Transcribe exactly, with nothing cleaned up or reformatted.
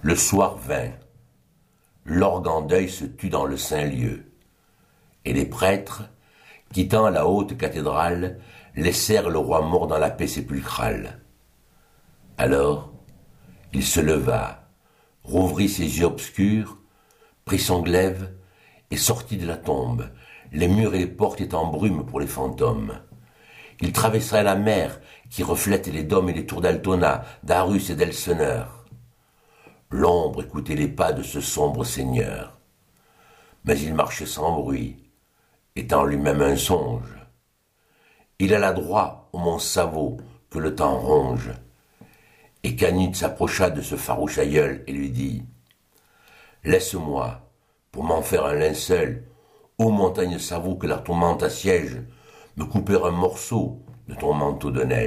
Le soir vint. L'orgue en deuil se tut dans le saint lieu. Et les prêtres, quittant la haute cathédrale, laissèrent le roi mort dans la paix sépulcrale. Alors, il se leva, rouvrit ses yeux obscurs, prit son glaive et sortit de la tombe, les murs et les portes étant en brume pour les fantômes. Il traversa la mer qui reflète les dômes et les tours d'Altona, d'Arus et d'Elseneur. L'ombre écoutait les pas de ce sombre seigneur. Mais il marchait sans bruit, étant lui-même un songe. Il alla droit au mont Savo que le temps ronge. Et Canute s'approcha de ce farouche aïeul et lui dit « Laisse-moi, pour m'en faire un linceul, ô montagne Savo que la tourmente assiège, me couper un morceau de ton manteau de neige. »